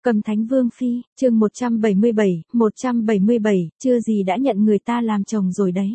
Cầm Thánh Vương Phi, chương 177, chưa gì đã nhận người ta làm chồng rồi đấy.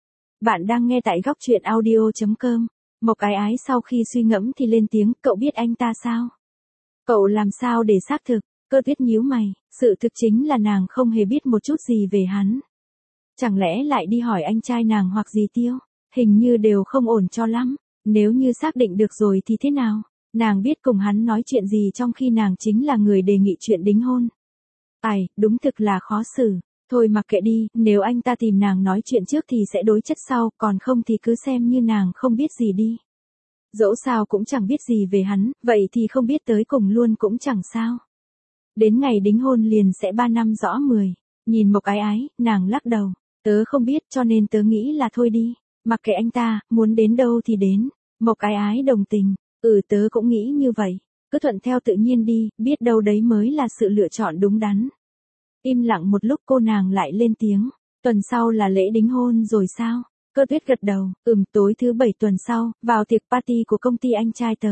Bạn đang nghe tại góc truyện audio.com. Mộc Ái Ái sau khi suy ngẫm thì lên tiếng, cậu biết anh ta sao? Cậu làm sao để xác thực? Cơ Tuyết nhíu mày, sự thực chính là nàng không hề biết một chút gì về hắn. Chẳng lẽ lại đi hỏi anh trai nàng hoặc gì Tiêu? Hình như đều không ổn cho lắm. Nếu như xác định được rồi thì thế nào? Nàng biết cùng hắn nói chuyện gì trong khi nàng chính là người đề nghị chuyện đính hôn. Ai, đúng thực là khó xử. Thôi mặc kệ đi, nếu anh ta tìm nàng nói chuyện trước thì sẽ đối chất sau, còn không thì cứ xem như nàng không biết gì đi. Dẫu sao cũng chẳng biết gì về hắn, vậy thì không biết tới cùng luôn cũng chẳng sao. Đến ngày đính hôn liền sẽ 3 năm rõ 10. Nhìn Mộc Ái Ái, nàng lắc đầu. Tớ không biết cho nên tớ nghĩ là thôi đi. Mặc kệ anh ta, muốn đến đâu thì đến. Mộc Ái Ái đồng tình. Tớ cũng nghĩ như vậy. Cứ thuận theo tự nhiên đi, biết đâu đấy mới là sự lựa chọn đúng đắn. Im lặng một lúc cô nàng lại lên tiếng. Tuần sau là lễ đính hôn rồi sao? Cơ Tuyết gật đầu, tối thứ 7 tuần sau, vào tiệc party của công ty anh trai tớ.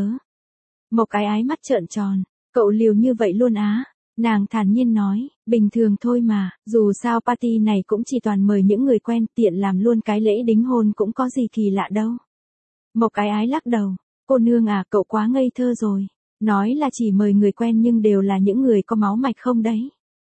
Mộc Ái Ái mắt trợn tròn. Cậu liều như vậy luôn á? Nàng thản nhiên nói, bình thường thôi mà, dù sao party này cũng chỉ toàn mời những người quen, tiện làm luôn cái lễ đính hôn cũng có gì kỳ lạ đâu. Mộc Ái Ái lắc đầu. Cô nương à, cậu quá ngây thơ rồi. Nói là chỉ mời người quen nhưng đều là những người có máu mạch không đấy.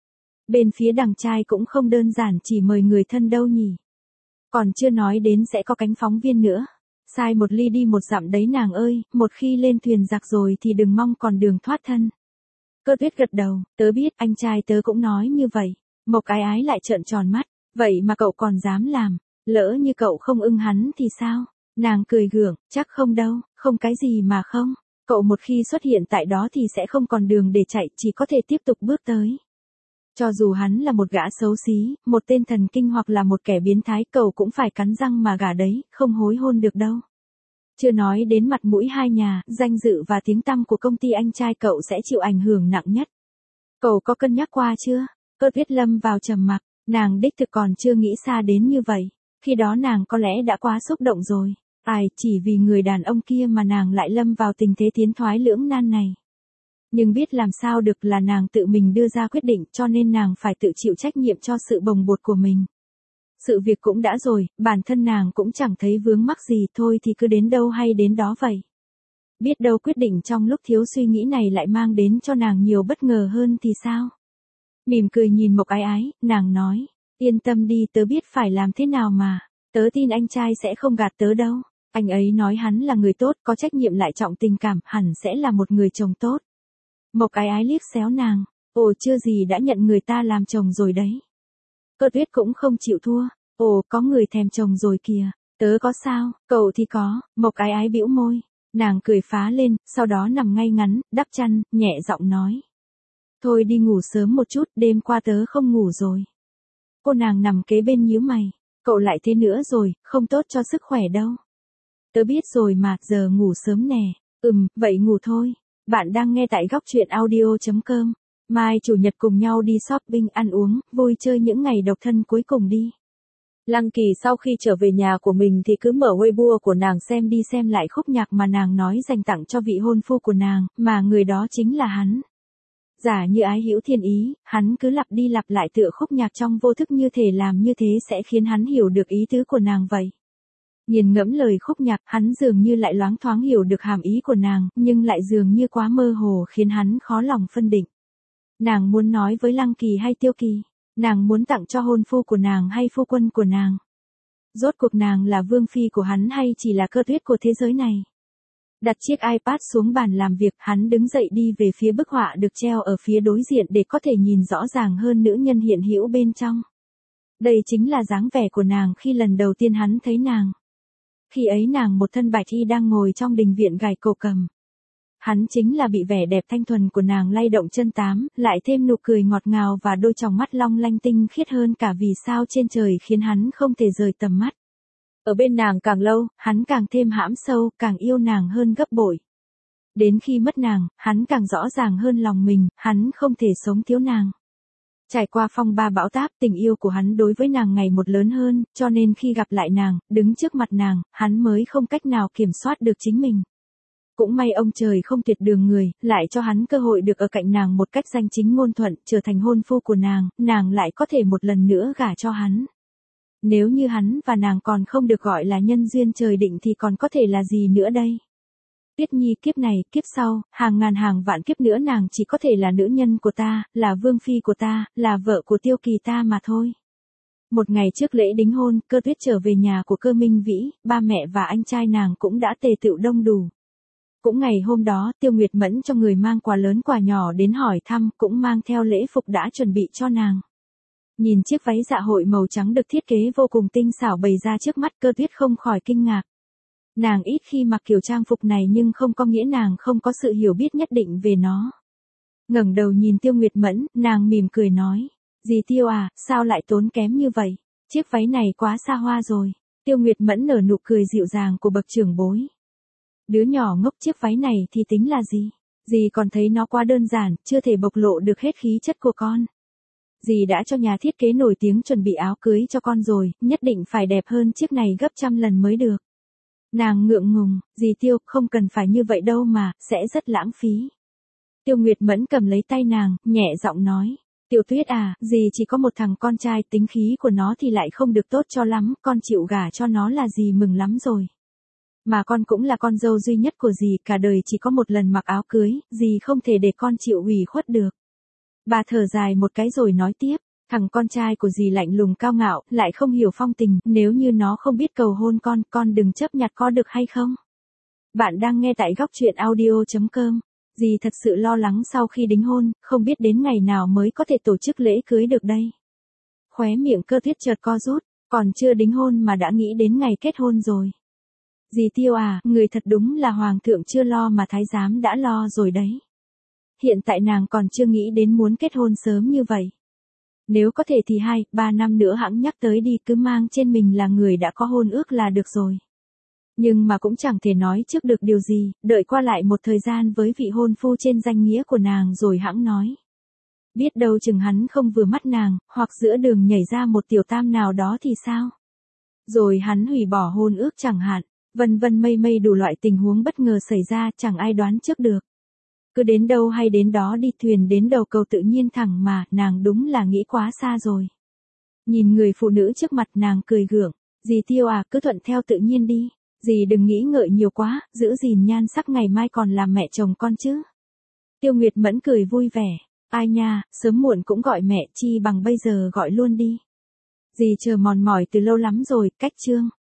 Bên phía đằng trai cũng không đơn giản chỉ mời người thân đâu nhỉ. Còn chưa nói đến sẽ có cánh phóng viên nữa. Sai một ly đi một dặm đấy nàng ơi, một khi lên thuyền giặc rồi thì đừng mong còn đường thoát thân. Cơ Tuyết gật đầu, tớ biết, anh trai tớ cũng nói như vậy. Mộc Ái Ái lại trợn tròn mắt, vậy mà cậu còn dám làm, lỡ như cậu không ưng hắn thì sao? Nàng cười gượng, chắc không đâu, không cái gì mà không. Cậu một khi xuất hiện tại đó thì sẽ không còn đường để chạy, chỉ có thể tiếp tục bước tới. Cho dù hắn là một gã xấu xí, một tên thần kinh hoặc là một kẻ biến thái, cậu cũng phải cắn răng mà gả đấy, không hối hôn được đâu. Chưa nói đến mặt mũi hai nhà, danh dự và tiếng tăm của công ty anh trai cậu sẽ chịu ảnh hưởng nặng nhất. Cậu có cân nhắc qua chưa? Cơ Tuyết lâm vào trầm mặc, nàng đích thực còn chưa nghĩ xa đến như vậy. Khi đó nàng có lẽ đã quá xúc động rồi. Chỉ vì người đàn ông kia mà nàng lại lâm vào tình thế tiến thoái lưỡng nan này. Nhưng biết làm sao được là nàng tự mình đưa ra quyết định cho nên nàng phải tự chịu trách nhiệm cho sự bồng bột của mình. Sự việc cũng đã rồi, bản thân nàng cũng chẳng thấy vướng mắc gì, thôi thì cứ đến đâu hay đến đó vậy. Biết đâu quyết định trong lúc thiếu suy nghĩ này lại mang đến cho nàng nhiều bất ngờ hơn thì sao? Mỉm cười nhìn Mộc Ái Ái, nàng nói, yên tâm đi, tớ biết phải làm thế nào mà, tớ tin anh trai sẽ không gạt tớ đâu. Anh ấy nói hắn là người tốt, có trách nhiệm lại trọng tình cảm, hẳn sẽ là một người chồng tốt. Mộc Ái Ái liếc xéo nàng, chưa gì đã nhận người ta làm chồng rồi đấy. Cơ Tuyết cũng không chịu thua, có người thèm chồng rồi kìa, tớ có sao, cậu thì có. Mộc Ái Ái bĩu môi, nàng cười phá lên, sau đó nằm ngay ngắn, đắp chăn, nhẹ giọng nói. Thôi đi ngủ sớm một chút, đêm qua tớ không ngủ rồi. Cô nàng nằm kế bên nhíu mày, cậu lại thế nữa rồi, không tốt cho sức khỏe đâu. Tớ biết rồi mà, giờ ngủ sớm nè. Vậy ngủ thôi. Bạn đang nghe tại góc truyện audio.com. Mai chủ nhật cùng nhau đi shopping, ăn uống, vui chơi những ngày độc thân cuối cùng đi. Lăng Kỳ sau khi trở về nhà của mình thì cứ mở Weibo của nàng xem đi xem lại khúc nhạc mà nàng nói dành tặng cho vị hôn phu của nàng, mà người đó chính là hắn. Giả như ái hữu thiên ý, hắn cứ lặp đi lặp lại tựa khúc nhạc trong vô thức như thể làm như thế sẽ khiến hắn hiểu được ý tứ của nàng vậy. Nghiền ngẫm lời khúc nhạc, hắn dường như lại loáng thoáng hiểu được hàm ý của nàng, nhưng lại dường như quá mơ hồ khiến hắn khó lòng phân định. Nàng muốn nói với Lăng Kỳ hay Tiêu Kỳ? Nàng muốn tặng cho hôn phu của nàng hay phu quân của nàng? Rốt cuộc nàng là vương phi của hắn hay chỉ là Cơ Tuyết của thế giới này? Đặt chiếc iPad xuống bàn làm việc, hắn đứng dậy đi về phía bức họa được treo ở phía đối diện để có thể nhìn rõ ràng hơn nữ nhân hiện hữu bên trong. Đây chính là dáng vẻ của nàng khi lần đầu tiên hắn thấy nàng. Khi ấy nàng một thân bạch y đang ngồi trong đình viện gảy cổ cầm. Hắn chính là bị vẻ đẹp thanh thuần của nàng lay động chân tám, lại thêm nụ cười ngọt ngào và đôi tròng mắt long lanh tinh khiết hơn cả vì sao trên trời khiến hắn không thể rời tầm mắt. Ở bên nàng càng lâu, hắn càng thêm hãm sâu, càng yêu nàng hơn gấp bội. Đến khi mất nàng, hắn càng rõ ràng hơn lòng mình, hắn không thể sống thiếu nàng. Trải qua phong ba bão táp, tình yêu của hắn đối với nàng ngày một lớn hơn, cho nên khi gặp lại nàng, đứng trước mặt nàng, hắn mới không cách nào kiểm soát được chính mình. Cũng may ông trời không tuyệt đường người, lại cho hắn cơ hội được ở cạnh nàng một cách danh chính ngôn thuận, trở thành hôn phu của nàng lại có thể một lần nữa gả cho hắn. Nếu như hắn và nàng còn không được gọi là nhân duyên trời định thì còn có thể là gì nữa đây? Tuyết Nhi, kiếp này, kiếp sau, hàng ngàn hàng vạn kiếp nữa nàng chỉ có thể là nữ nhân của ta, là vương phi của ta, là vợ của Tiêu Kỳ ta mà thôi. Một ngày trước lễ đính hôn, Cơ Tuyết trở về nhà của Cơ Minh Vĩ, ba mẹ và anh trai nàng cũng đã tề tựu đông đủ. Cũng ngày hôm đó, Tiêu Nguyệt Mẫn cho người mang quà lớn quà nhỏ đến hỏi thăm, cũng mang theo lễ phục đã chuẩn bị cho nàng. Nhìn chiếc váy dạ hội màu trắng được thiết kế vô cùng tinh xảo bày ra trước mắt, Cơ Tuyết không khỏi kinh ngạc. Nàng ít khi mặc kiểu trang phục này nhưng không có nghĩa nàng không có sự hiểu biết nhất định về nó. Ngẩng đầu nhìn Tiêu Nguyệt Mẫn, nàng mỉm cười nói, dì Tiêu à, sao lại tốn kém như vậy? Chiếc váy này quá xa hoa rồi. Tiêu Nguyệt Mẫn nở nụ cười dịu dàng của bậc trưởng bối. Đứa nhỏ ngốc, chiếc váy này thì tính là gì? Dì còn thấy nó quá đơn giản, chưa thể bộc lộ được hết khí chất của con. Dì đã cho nhà thiết kế nổi tiếng chuẩn bị áo cưới cho con rồi, nhất định phải đẹp hơn chiếc này gấp trăm lần mới được. Nàng ngượng ngùng, dì Tiêu, không cần phải như vậy đâu mà, sẽ rất lãng phí. Tiêu Nguyệt Mẫn cầm lấy tay nàng, nhẹ giọng nói, Tiểu Tuyết à, dì chỉ có một thằng con trai, tính khí của nó thì lại không được tốt cho lắm, con chịu gả cho nó là dì mừng lắm rồi. Mà con cũng là con dâu duy nhất của dì, cả đời chỉ có một lần mặc áo cưới, dì không thể để con chịu ủy khuất được. Bà thở dài một cái rồi nói tiếp, thằng con trai của dì lạnh lùng cao ngạo, lại không hiểu phong tình, nếu như nó không biết cầu hôn con đừng chấp nhặt có được hay không? Bạn đang nghe tại góc truyện audio.com. Dì thật sự lo lắng sau khi đính hôn, không biết đến ngày nào mới có thể tổ chức lễ cưới được đây. Khóe miệng Cơ Tuyết chợt co rút, còn chưa đính hôn mà đã nghĩ đến ngày kết hôn rồi. Dì Tiêu à, người thật đúng là hoàng thượng chưa lo mà thái giám đã lo rồi đấy. Hiện tại nàng còn chưa nghĩ đến muốn kết hôn sớm như vậy. Nếu có thể thì 2-3 năm nữa hẵng nhắc tới đi, cứ mang trên mình là người đã có hôn ước là được rồi. Nhưng mà cũng chẳng thể nói trước được điều gì, đợi qua lại một thời gian với vị hôn phu trên danh nghĩa của nàng rồi hẵng nói. Biết đâu chừng hắn không vừa mắt nàng, hoặc giữa đường nhảy ra một tiểu tam nào đó thì sao? Rồi hắn hủy bỏ hôn ước chẳng hạn, vân vân mây mây đủ loại tình huống bất ngờ xảy ra, chẳng ai đoán trước được. Cứ đến đâu hay đến đó đi, thuyền đến đầu cầu tự nhiên thẳng mà, nàng đúng là nghĩ quá xa rồi. Nhìn người phụ nữ trước mặt nàng cười gượng, dì Tiêu à, cứ thuận theo tự nhiên đi. Dì đừng nghĩ ngợi nhiều quá, giữ gìn nhan sắc ngày mai còn làm mẹ chồng con chứ. Tiêu Nguyệt Mẫn cười vui vẻ, ai nha, sớm muộn cũng gọi mẹ, chi bằng bây giờ gọi luôn đi. Dì chờ mòn mỏi từ lâu lắm rồi, cách chương.